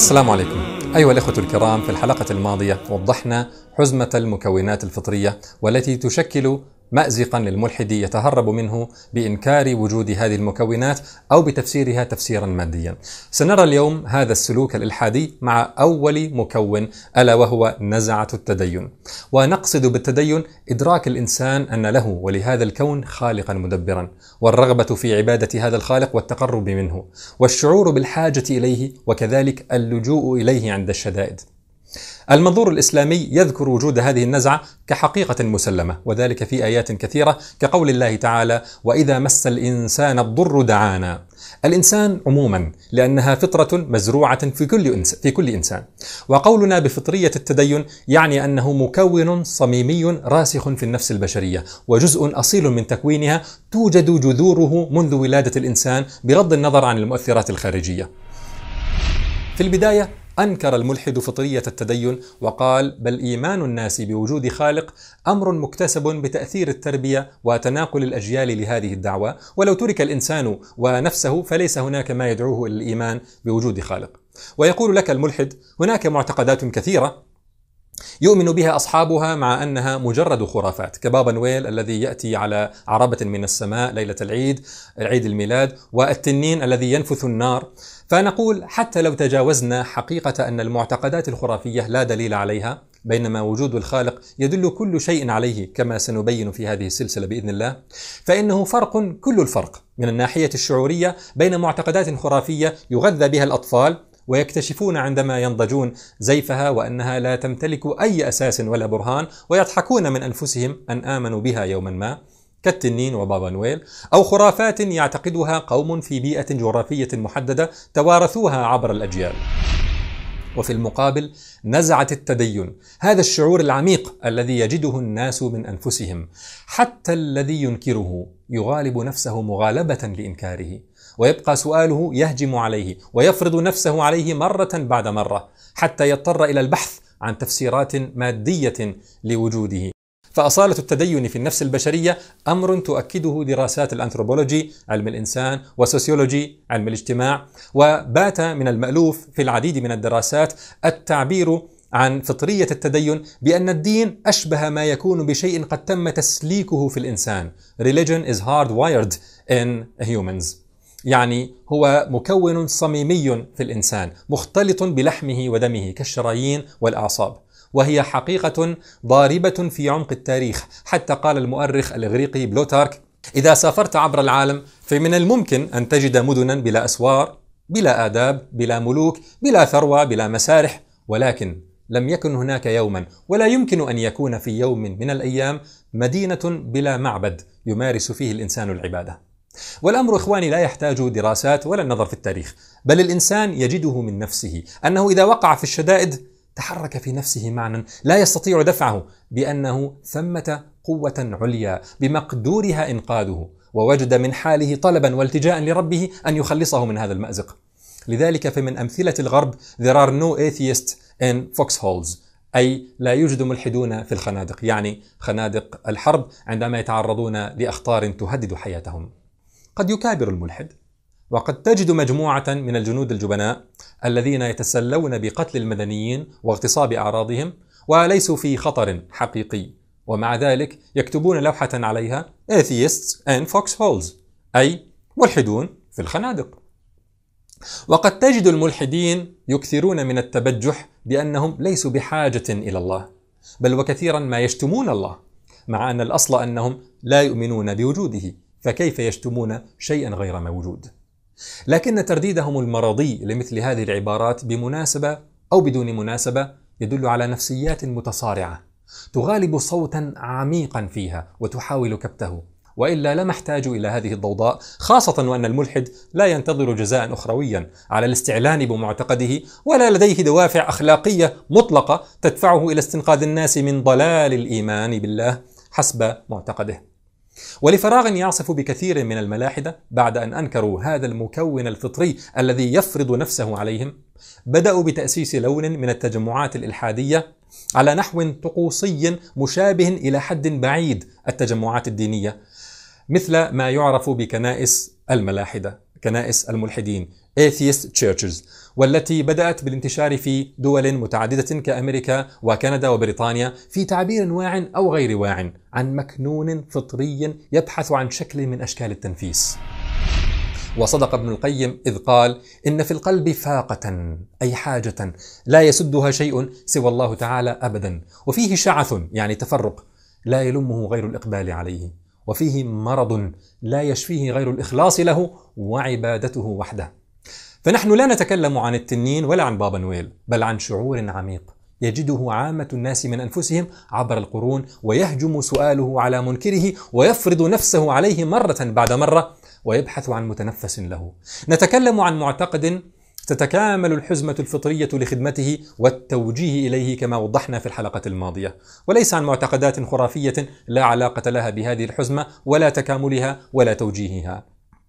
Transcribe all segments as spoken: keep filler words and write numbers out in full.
السلام عليكم أيها الأخوة الكرام. في الحلقة الماضية وضحنا حزمة المكونات الفطرية والتي تشكل مأزقا للملحد يتهرب منه بإنكار وجود هذه المكونات أو بتفسيرها تفسيرا ماديا. سنرى اليوم هذا السلوك الإلحادي مع أول مكون ألا وهو نزعة التدين. ونقصد بالتدين إدراك الإنسان أن له ولهذا الكون خالقا مدبرا، والرغبة في عبادة هذا الخالق والتقرب منه، والشعور بالحاجة إليه، وكذلك اللجوء إليه عند الشدائد. المنظور الإسلامي يذكر وجود هذه النزعة كحقيقة مسلمة، وذلك في آيات كثيرة كقول الله تعالى: وإذا مس الإنسان الضر دعانا. الإنسان عموما لأنها فطرة مزروعة في كل في كل إنسان، وقولنا بفطرية التدين يعني أنه مكون صميمي راسخ في النفس البشرية، وجزء أصيل من تكوينها توجد جذوره منذ ولادة الإنسان بغض النظر عن المؤثرات الخارجية. في البداية أنكر الملحد فطرية التدين وقال: بل إيمان الناس بوجود خالق أمر مكتسب بتأثير التربية وتناقل الأجيال لهذه الدعوة، ولو ترك الإنسان ونفسه فليس هناك ما يدعوه إلى الإيمان بوجود خالق. ويقول لك الملحد: هناك معتقدات كثيرة يؤمن بها أصحابها مع أنها مجرد خرافات، كبابا نويل الذي يأتي على عربة من السماء ليلة العيد عيد الميلاد، والتنين الذي ينفث النار. فنقول حتى لو تجاوزنا حقيقة أن المعتقدات الخرافية لا دليل عليها، بينما وجود الخالق يدل كل شيء عليه كما سنبين في هذه السلسلة بإذن الله، فإنه فرق كل الفرق من الناحية الشعورية بين معتقدات خرافية يغذى بها الأطفال ويكتشفون عندما ينضجون زيفها وأنها لا تمتلك أي أساس ولا برهان، ويضحكون من أنفسهم أن آمنوا بها يوما ما، كالتنين وبابا نويل، أو خرافات يعتقدها قوم في بيئة جغرافية محددة توارثوها عبر الأجيال. وفي المقابل نزعة التدين، هذا الشعور العميق الذي يجده الناس من أنفسهم، حتى الذي ينكره يغالب نفسه مغالبة لإنكاره، ويبقى سؤاله يهجم عليه ويفرض نفسه عليه مرة بعد مرة حتى يضطر إلى البحث عن تفسيرات مادية لوجوده. فأصالة التدين في النفس البشرية أمر تؤكده دراسات الأنثروبولوجي علم الإنسان وسوسيولوجي علم الاجتماع، وبات من المألوف في العديد من الدراسات التعبير عن فطرية التدين بأن الدين أشبه ما يكون بشيء قد تم تسليكه في الإنسان. Religion is hardwired in humans، يعني هو مكون صميمي في الإنسان مختلط بلحمه ودمه كالشرايين والأعصاب، وهي حقيقة ضاربة في عمق التاريخ. حتى قال المؤرخ الإغريقي بلوتارك: إذا سافرت عبر العالم فمن الممكن أن تجد مدنا بلا أسوار، بلا آداب، بلا ملوك، بلا ثروة، بلا مسارح، ولكن لم يكن هناك يوما ولا يمكن أن يكون في يوم من الأيام مدينة بلا معبد يمارس فيه الإنسان العبادة. والأمر إخواني لا يحتاج دراسات ولا النظر في التاريخ، بل الإنسان يجده من نفسه أنه إذا وقع في الشدائد تحرك في نفسه معنى لا يستطيع دفعه بأنه ثمة قوة عليا بمقدورها إنقاذه، ووجد من حاله طلبا والتجاء لربه أن يخلصه من هذا المأزق. لذلك فمن أمثلة الغرب there are no atheists in foxholes، أي لا يوجد ملحدون في الخنادق، يعني خنادق الحرب عندما يتعرضون لأخطار تهدد حياتهم. قد يكابر الملحد، وقد تجد مجموعة من الجنود الجبناء الذين يتسلون بقتل المدنيين واغتصاب أعراضهم وليسوا في خطر حقيقي، ومع ذلك يكتبون لوحة عليها Atheists and Foxholes، أي ملحدون في الخنادق. وقد تجد الملحدين يكثرون من التبجح بأنهم ليسوا بحاجة إلى الله، بل وكثيرا ما يشتمون الله، مع أن الأصل أنهم لا يؤمنون بوجوده، فكيف يشتمون شيئا غير موجود؟ لكن ترديدهم المرضي لمثل هذه العبارات بمناسبة أو بدون مناسبة يدل على نفسيات متصارعة تغالب صوتا عميقا فيها وتحاول كبته، وإلا لما احتاج إلى هذه الضوضاء، خاصة وأن الملحد لا ينتظر جزاء أخرويا على الاستعلان بمعتقده، ولا لديه دوافع أخلاقية مطلقة تدفعه إلى استنقاذ الناس من ضلال الإيمان بالله حسب معتقده. ولفراغ يعصف بكثير من الملاحدة بعد أن أنكروا هذا المكون الفطري الذي يفرض نفسه عليهم، بدأوا بتأسيس لون من التجمعات الإلحادية على نحو طقوسي مشابه إلى حد بعيد التجمعات الدينية، مثل ما يعرف بكنائس الملاحدة كنائس الملحدين Atheist Churches، والتي بدأت بالانتشار في دول متعددة كأمريكا وكندا وبريطانيا في تعبير واع أو غير واع عن مكنون فطري يبحث عن شكل من أشكال التنفيس. وصدق ابن القيم إذ قال: إن في القلب فاقة، أي حاجة لا يسدها شيء سوى الله تعالى أبدا، وفيه شعث يعني تفرق لا يلمه غير الإقبال عليه، وفيه مرض لا يشفيه غير الإخلاص له وعبادته وحده. فنحن لا نتكلم عن التنين ولا عن بابا نويل، بل عن شعور عميق يجده عامة الناس من أنفسهم عبر القرون، ويهجم سؤاله على منكره ويفرض نفسه عليه مرة بعد مرة، ويبحث عن متنفس له. نتكلم عن معتقد تتكامل الحزمة الفطرية لخدمته والتوجيه إليه كما وضحنا في الحلقة الماضية، وليس عن معتقدات خرافية لا علاقة لها بهذه الحزمة ولا تكاملها ولا توجيهها.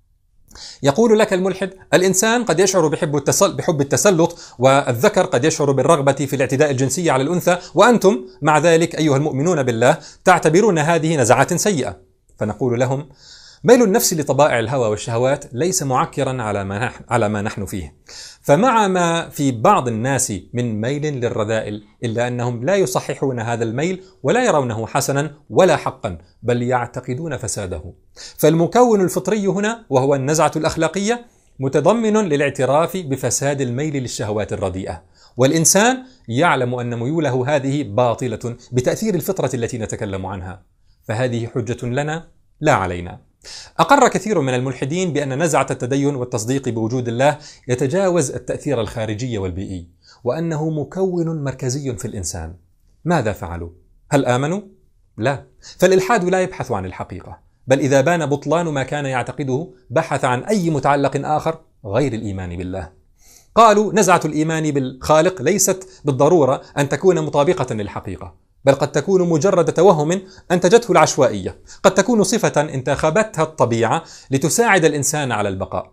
يقول لك الملحد: الإنسان قد يشعر بحب التسل... بحب التسلط، والذكر قد يشعر بالرغبة في الاعتداء الجنسي على الأنثى، وأنتم مع ذلك أيها المؤمنون بالله تعتبرون هذه نزعات سيئة. فنقول لهم: ميل النفس لطبائع الهوى والشهوات ليس معكرا على ما نحن على ما نحن فيه، فمع ما في بعض الناس من ميل للرذائل، إلا أنهم لا يصححون هذا الميل ولا يرونه حسنا ولا حقا، بل يعتقدون فساده. فالمكون الفطري هنا وهو النزعة الأخلاقية متضمن للاعتراف بفساد الميل للشهوات الرديئة، والإنسان يعلم أن ميوله هذه باطلة بتأثير الفطرة التي نتكلم عنها، فهذه حجة لنا لا علينا. أقر كثير من الملحدين بأن نزعة التدين والتصديق بوجود الله يتجاوز التأثير الخارجي والبيئي، وأنه مكون مركزي في الإنسان. ماذا فعلوا؟ هل آمنوا؟ لا، فالإلحاد لا يبحث عن الحقيقة، بل إذا بان بطلان ما كان يعتقده بحث عن أي متعلق آخر غير الإيمان بالله. قالوا: نزعة الإيمان بالخالق ليست بالضرورة أن تكون مطابقة للحقيقة، بل قد تكون مجرد توهم أنتجته العشوائية، قد تكون صفة انتخبتها الطبيعة لتساعد الإنسان على البقاء.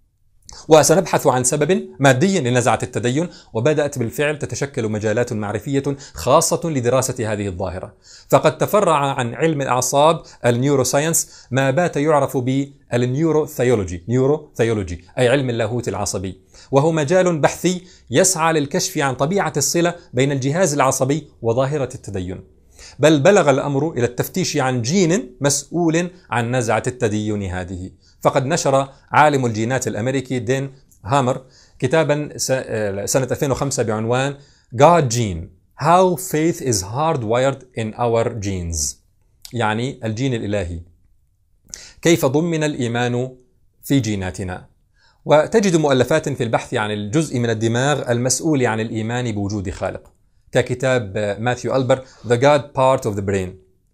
وسنبحث عن سبب مادي لنزعة التدين، وبدأت بالفعل تتشكل مجالات معرفية خاصة لدراسة هذه الظاهرة. فقد تفرع عن علم الأعصاب النيوروساينس ما بات يعرف بالنيوروثيولوجي نيوروثيولوجي أي علم اللاهوت العصبي، وهو مجال بحثي يسعى للكشف عن طبيعة الصلة بين الجهاز العصبي وظاهرة التدين. بل بلغ الأمر إلى التفتيش عن جين مسؤول عن نزعة التدين هذه. فقد نشر عالم الجينات الأمريكي دين هامر كتابا سنة ألفين وخمسة بعنوان God Gene: How Faith is Hardwired in Our Genes، يعني الجين الإلهي، كيف ضمن الإيمان في جيناتنا. وتجد مؤلفات في البحث عن الجزء من الدماغ المسؤول عن الإيمان بوجود خالق، ككتاب ماثيو ألبر The God Part of the Brain،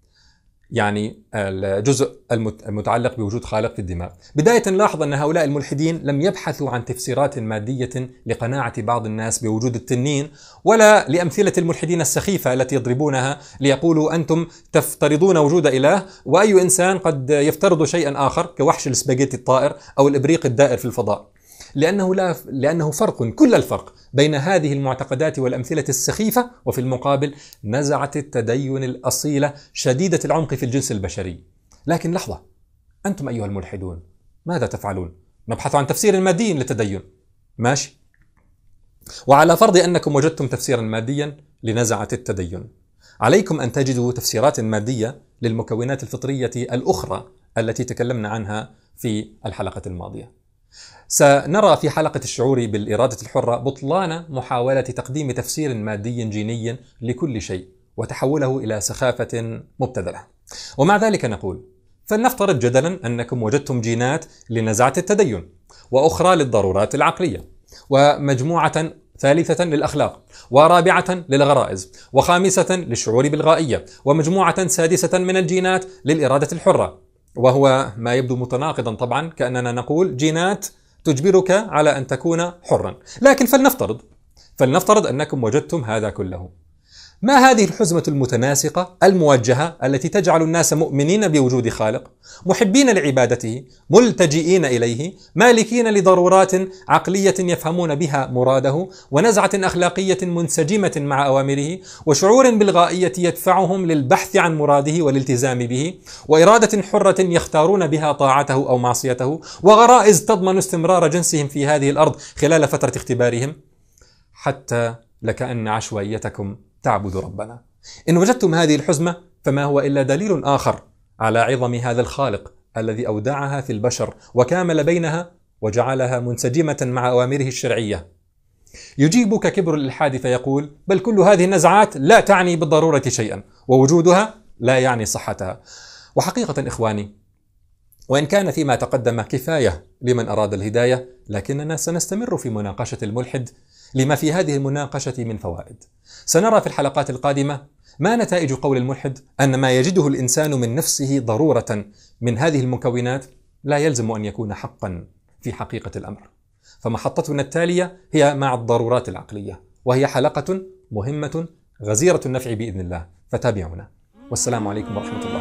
يعني الجزء المتعلق بوجود خالق في الدماغ. بداية نلاحظ أن هؤلاء الملحدين لم يبحثوا عن تفسيرات مادية لقناعة بعض الناس بوجود التنين، ولا لأمثلة الملحدين السخيفة التي يضربونها ليقولوا أنتم تفترضون وجود إله، وأي إنسان قد يفترض شيئا آخر كوحش السباجيتي الطائر أو الإبريق الدائر في الفضاء. لأنه, لا لأنه فرق كل الفرق بين هذه المعتقدات والأمثلة السخيفة، وفي المقابل نزعة التدين الأصيلة شديدة العمق في الجنس البشري. لكن لحظة، أنتم أيها الملحدون ماذا تفعلون؟ نبحث عن تفسير مادي للتدين، ماشي، وعلى فرض أنكم وجدتم تفسيرا ماديا لنزعة التدين، عليكم أن تجدوا تفسيرات مادية للمكونات الفطرية الأخرى التي تكلمنا عنها في الحلقة الماضية. سنرى في حلقة الشعور بالإرادة الحرة بطلان محاولة تقديم تفسير مادي جيني لكل شيء وتحوله إلى سخافة مبتذلة. ومع ذلك نقول: فلنفترض جدلا أنكم وجدتم جينات لنزعة التدين، وأخرى للضرورات العقلية، ومجموعة ثالثة للأخلاق، ورابعة للغرائز، وخامسة للشعور بالغائية، ومجموعة سادسة من الجينات للإرادة الحرة، وهو ما يبدو متناقضا طبعا، كأننا نقول جينات تجبرك على أن تكون حرا. لكن فلنفترض فلنفترض أنكم وجدتم هذا كله. ما هذه الحزمة المتناسقة الموجهة التي تجعل الناس مؤمنين بوجود خالق، محبين لعبادته، ملتجئين إليه، مالكين لضرورات عقلية يفهمون بها مراده، ونزعة أخلاقية منسجمة مع أوامره، وشعور بالغائية يدفعهم للبحث عن مراده والالتزام به، وإرادة حرة يختارون بها طاعته أو معصيته، وغرائز تضمن استمرار جنسهم في هذه الأرض خلال فترة اختبارهم، حتى لكأن عشوائيتكم تعبد ربنا. إن وجدتم هذه الحزمة فما هو إلا دليل آخر على عظم هذا الخالق الذي أودعها في البشر وكامل بينها وجعلها منسجمة مع أوامره الشرعية. يجيبك كبر الإلحاد فيقول: بل كل هذه النزعات لا تعني بالضرورة شيئا، ووجودها لا يعني صحتها. وحقيقة إخواني، وإن كان فيما تقدم كفاية لمن أراد الهداية، لكننا سنستمر في مناقشة الملحد لما في هذه المناقشة من فوائد. سنرى في الحلقات القادمة ما نتائج قول الملحد أن ما يجده الإنسان من نفسه ضرورة من هذه المكونات لا يلزم أن يكون حقا في حقيقة الأمر. فمحطتنا التالية هي مع الضرورات العقلية، وهي حلقة مهمة غزيرة النفع بإذن الله، فتابعونا. والسلام عليكم ورحمة الله.